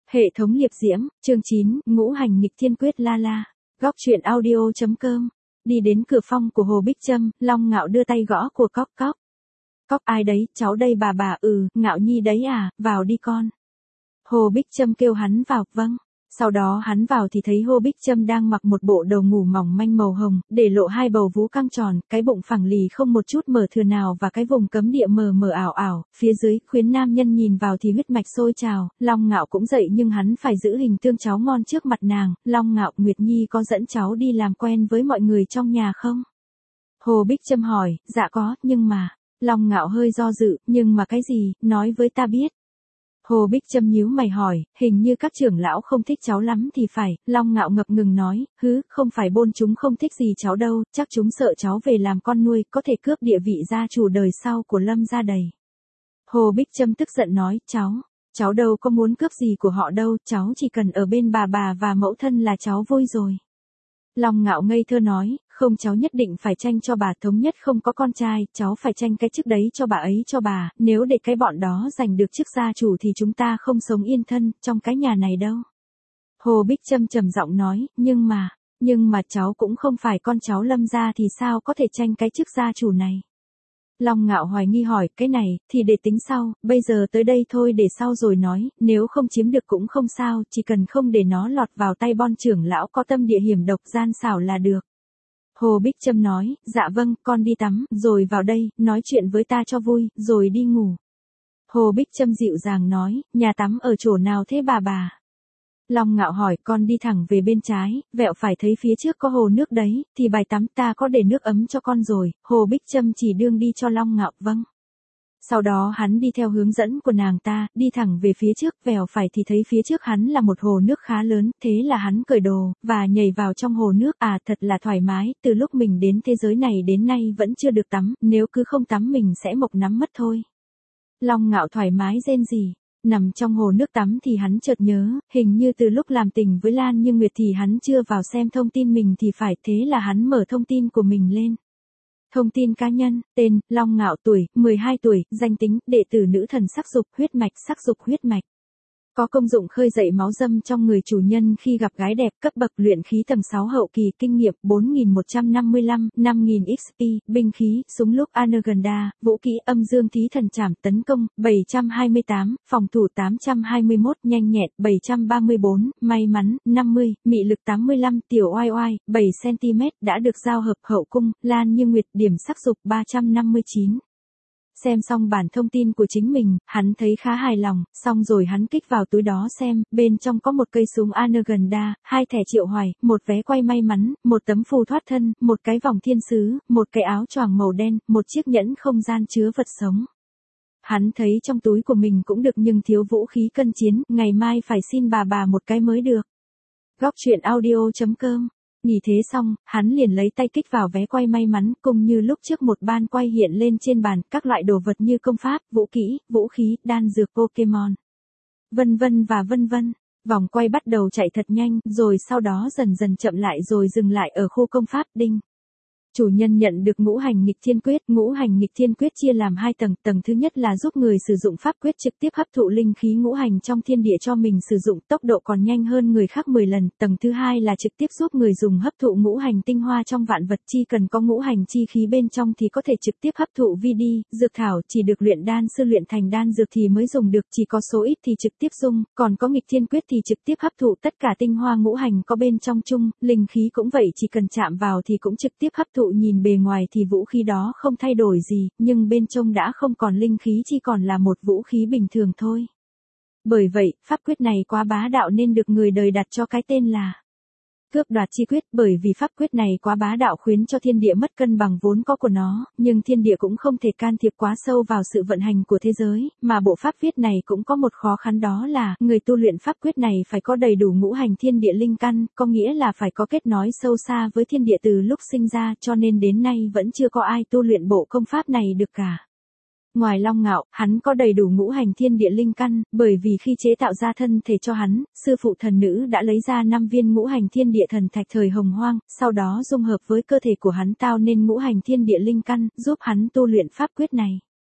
Hệ thống liệp diễm, chương 9, ngũ hành nghịch thiên quyết la la. Góc truyện audio.com. Đi đến cửa phòng của Hồ Bích Trâm, Long Ngạo đưa tay gõ của cóc cóc. Cóc ai đấy, cháu đây bà, Ngạo Nhi đấy à, vào đi con. Hồ Bích Trâm kêu hắn vào, vâng. Sau đó hắn vào thì thấy Hồ Bích Trâm đang mặc một bộ đồ ngủ mỏng manh màu hồng, để lộ hai bầu vú căng tròn, cái bụng phẳng lì không một chút mở thừa nào và cái vùng cấm địa mờ mờ ảo ảo, phía dưới, khuyến nam nhân nhìn vào thì huyết mạch sôi trào, Long Ngạo cũng dậy nhưng hắn phải giữ hình tương cháu ngon trước mặt nàng, Long Ngạo, Nguyệt Nhi có dẫn cháu đi làm quen với mọi người trong nhà không? Hồ Bích Trâm hỏi, dạ có, nhưng mà, Long Ngạo hơi do dự, nhưng mà cái gì, nói với ta biết. Hồ Bích Trâm nhíu mày hỏi, hình như các trưởng lão không thích cháu lắm thì phải, Long Ngạo ngập ngừng nói, không phải bôn chúng không thích gì cháu đâu, chắc chúng sợ cháu về làm con nuôi, có thể cướp địa vị gia chủ đời sau của Lâm gia đầy. Hồ Bích Trâm tức giận nói, cháu đâu có muốn cướp gì của họ đâu, cháu chỉ cần ở bên bà và mẫu thân là cháu vui rồi. Long Ngạo ngây thơ nói, không, cháu nhất định phải tranh cho bà, thống nhất không có con trai, cháu phải tranh cái chức đấy cho bà ấy cho bà, nếu để cái bọn đó giành được chức gia chủ thì chúng ta không sống yên thân, trong cái nhà này đâu. Hồ Bích Trâm trầm giọng nói, nhưng mà cháu cũng không phải con cháu Lâm gia thì sao có thể tranh cái chức gia chủ này. Long Ngạo hoài nghi hỏi, cái này, thì để tính sau, bây giờ tới đây thôi để sau rồi nói, nếu không chiếm được cũng không sao, chỉ cần không để nó lọt vào tay bon trưởng lão có tâm địa hiểm độc gian xảo là được. Hồ Bích Trâm nói, dạ vâng, con đi tắm, rồi vào đây, nói chuyện với ta cho vui, rồi đi ngủ. Hồ Bích Trâm dịu dàng nói, nhà tắm ở chỗ nào thế bà? Long Ngạo hỏi, con đi thẳng về bên trái, vẹo phải thấy phía trước có hồ nước đấy, thì bài tắm ta có để nước ấm cho con rồi, Hồ Bích Trâm chỉ đương đi cho Long Ngạo, vâng. Sau đó hắn đi theo hướng dẫn của nàng ta, đi thẳng về phía trước, vèo phải thì thấy phía trước hắn là một hồ nước khá lớn, thế là hắn cởi đồ, và nhảy vào trong hồ nước, thật là thoải mái, từ lúc mình đến thế giới này đến nay vẫn chưa được tắm, nếu cứ không tắm mình sẽ mộc nắm mất thôi. Long Ngạo thoải mái rên rỉ. Nằm trong hồ nước tắm thì hắn chợt nhớ, hình như từ lúc làm tình với Lan Như Nguyệt thì hắn chưa vào xem thông tin mình thì phải, thế là hắn mở thông tin của mình lên. Thông tin cá nhân, tên, Long Ngạo, tuổi, 12 tuổi, danh tính, đệ tử nữ thần sắc dục, huyết mạch. Có công dụng khơi dậy máu dâm trong người chủ nhân khi gặp gái đẹp, cấp bậc luyện khí tầng 6 hậu kỳ, kinh nghiệm 4155, 5000 XP, binh khí, súng lúc Anaganda, vũ kỹ âm dương thí thần trảm, tấn công 728, phòng thủ 821, nhanh nhẹn 734, may mắn 50, mị lực 85, tiểu oai oai 7 cm, đã được giao hợp hậu cung, Lan Như Nguyệt, điểm sắc dục 359. Xem xong bản thông tin của chính mình, hắn thấy khá hài lòng, xong rồi hắn kích vào túi đó xem, bên trong có một cây súng Anaganda, 2 thẻ triệu hoài, một vé quay may mắn, một tấm phù thoát thân, một cái vòng thiên sứ, một cái áo choàng màu đen, một chiếc nhẫn không gian chứa vật sống. Hắn thấy trong túi của mình cũng được nhưng thiếu vũ khí cân chiến, ngày mai phải xin bà một cái mới được. Góc truyện audio.com. Nghỉ thế xong, hắn liền lấy tay kích vào vé quay may mắn, cùng như lúc trước một ban quay hiện lên trên bàn, các loại đồ vật như công pháp, vũ kỹ, vũ khí, đan dược Pokemon. Vân vân. Vòng quay bắt đầu chạy thật nhanh, rồi sau đó dần dần chậm lại rồi dừng lại ở khu công pháp, đinh. Chủ nhân nhận được ngũ hành nghịch thiên quyết chia làm 2 tầng, tầng thứ nhất là giúp người sử dụng pháp quyết trực tiếp hấp thụ linh khí ngũ hành trong thiên địa cho mình sử dụng, tốc độ còn nhanh hơn người khác 10 lần, tầng thứ hai là trực tiếp giúp người dùng hấp thụ ngũ hành tinh hoa trong vạn vật, chi cần có ngũ hành chi khí bên trong thì có thể trực tiếp hấp thụ VD, dược thảo, chỉ được luyện đan sư luyện thành đan dược thì mới dùng được, chỉ có số ít thì trực tiếp dùng, còn có nghịch thiên quyết thì trực tiếp hấp thụ tất cả tinh hoa ngũ hành có bên trong chung, linh khí cũng vậy, chỉ cần chạm vào thì cũng trực tiếp hấp thụ, nhìn bề ngoài thì vũ khí đó không thay đổi gì, nhưng bên trong đã không còn linh khí, chỉ còn là một vũ khí bình thường thôi. Bởi vậy, pháp quyết này quá bá đạo nên được người đời đặt cho cái tên là cướp đoạt chi quyết, bởi vì pháp quyết này quá bá đạo khiến cho thiên địa mất cân bằng vốn có của nó, nhưng thiên địa cũng không thể can thiệp quá sâu vào sự vận hành của thế giới, mà bộ pháp viết này cũng có một khó khăn, đó là, người tu luyện pháp quyết này phải có đầy đủ ngũ hành thiên địa linh căn, có nghĩa là phải có kết nối sâu xa với thiên địa từ lúc sinh ra, cho nên đến nay vẫn chưa có ai tu luyện bộ công pháp này được cả. Ngoài Long Ngạo, hắn có đầy đủ ngũ hành thiên địa linh căn, bởi vì khi chế tạo ra thân thể cho hắn, sư phụ thần nữ đã lấy ra 5 viên ngũ hành thiên địa thần thạch thời hồng hoang, sau đó dung hợp với cơ thể của hắn tạo nên ngũ hành thiên địa linh căn, giúp hắn tu luyện pháp quyết này.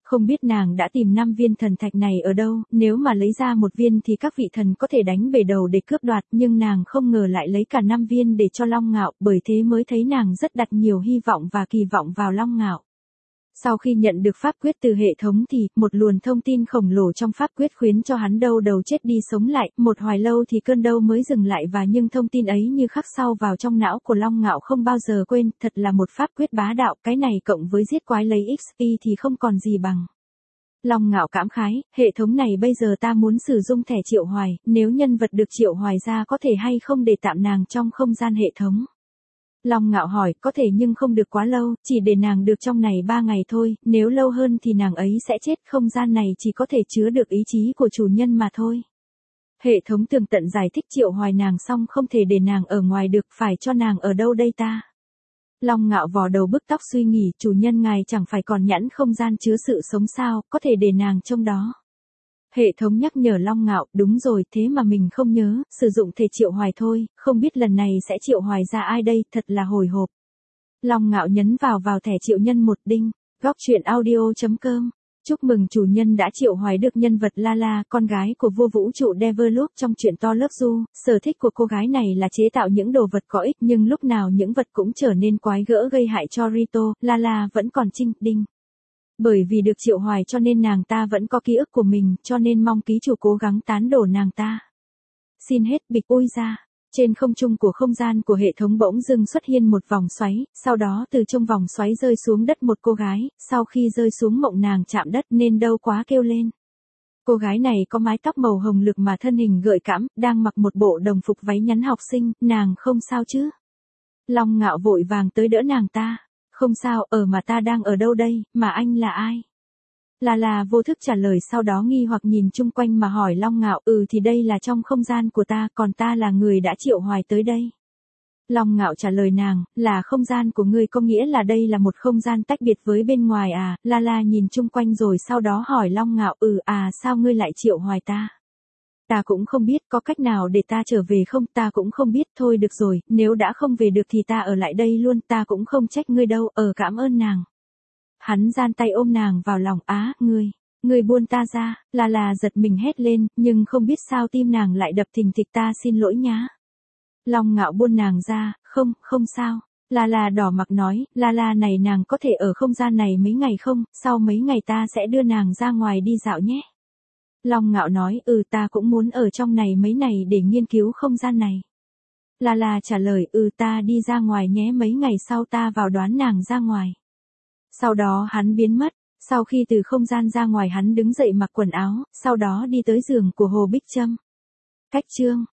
Không biết nàng đã tìm 5 viên thần thạch này ở đâu, nếu mà lấy ra một viên thì các vị thần có thể đánh bể đầu để cướp đoạt, nhưng nàng không ngờ lại lấy cả 5 viên để cho Long Ngạo, bởi thế mới thấy nàng rất đặt nhiều hy vọng và kỳ vọng vào Long Ngạo. Sau khi nhận được pháp quyết từ hệ thống thì, một luồng thông tin khổng lồ trong pháp quyết khiến cho hắn đau đầu chết đi sống lại, một hoài lâu thì cơn đau mới dừng lại và nhưng thông tin ấy như khắc sâu vào trong não của Long Ngạo không bao giờ quên, thật là một pháp quyết bá đạo, cái này cộng với giết quái lấy XP thì không còn gì bằng. Long Ngạo cảm khái, hệ thống này bây giờ ta muốn sử dụng thẻ triệu hoài, nếu nhân vật được triệu hoài ra có thể hay không để tạm nàng trong không gian hệ thống. Long Ngạo hỏi, có thể nhưng không được quá lâu, chỉ để nàng được trong này 3 ngày thôi, nếu lâu hơn thì nàng ấy sẽ chết, không gian này chỉ có thể chứa được ý chí của chủ nhân mà thôi. Hệ thống tường tận giải thích triệu hoài nàng xong không thể để nàng ở ngoài được, phải cho nàng ở đâu đây ta? Long Ngạo vò đầu bứt tóc suy nghĩ, chủ nhân ngài chẳng phải còn nhẫn không gian chứa sự sống sao, có thể để nàng trong đó. Hệ thống nhắc nhở Long Ngạo, đúng rồi, thế mà mình không nhớ, sử dụng thể triệu hoài thôi, không biết lần này sẽ triệu hoài ra ai đây, thật là hồi hộp. Long Ngạo nhấn vào thẻ triệu nhân một đinh, góc truyện audio.com. Chúc mừng chủ nhân đã triệu hoài được nhân vật Lala, con gái của vua vũ trụ Deverloop trong truyện To Love You. Sở thích của cô gái này là chế tạo những đồ vật có ích nhưng lúc nào những vật cũng trở nên quái gỡ gây hại cho Rito. Lala vẫn còn trinh đinh. Bởi vì được triệu hoài cho nên nàng ta vẫn có ký ức của mình, cho nên mong ký chủ cố gắng tán đổ nàng ta. Xin hết bịch ui ra. Trên không trung của không gian của hệ thống bỗng dưng xuất hiện một vòng xoáy, sau đó từ trong vòng xoáy rơi xuống đất một cô gái, sau khi rơi xuống mộng nàng chạm đất nên đau quá kêu lên. Cô gái này có mái tóc màu hồng lực mà thân hình gợi cảm, đang mặc một bộ đồng phục váy ngắn học sinh, nàng không sao chứ? Long Ngạo vội vàng tới đỡ nàng ta. Không sao, mà ta đang ở đâu đây, mà anh là ai? Là vô thức trả lời sau đó nghi hoặc nhìn chung quanh mà hỏi Long Ngạo, thì đây là trong không gian của ta, còn ta là người đã triệu hoài tới đây. Long Ngạo trả lời nàng, là không gian của ngươi có nghĩa là đây là một không gian tách biệt với bên ngoài à? La nhìn chung quanh rồi sau đó hỏi Long Ngạo, sao ngươi lại triệu hoài ta? Ta cũng không biết, có cách nào để ta trở về không? Ta cũng không biết, thôi được rồi, nếu đã không về được thì ta ở lại đây luôn, ta cũng không trách ngươi đâu, cảm ơn nàng. Hắn giang tay ôm nàng vào lòng, ngươi buông ta ra, là giật mình hét lên, nhưng không biết sao tim nàng lại đập thình thịch, ta xin lỗi nhá. Long Ngạo buông nàng ra, không sao. La đỏ mặt nói, La này nàng có thể ở không gian này mấy ngày không, sau mấy ngày ta sẽ đưa nàng ra ngoài đi dạo nhé. Long Ngạo nói, ta cũng muốn ở trong này mấy ngày để nghiên cứu không gian này. La trả lời, ta đi ra ngoài nhé, mấy ngày sau ta vào đoán nàng ra ngoài. Sau đó hắn biến mất, sau khi từ không gian ra ngoài hắn đứng dậy mặc quần áo, sau đó đi tới giường của Hồ Bích Trâm. Cách chương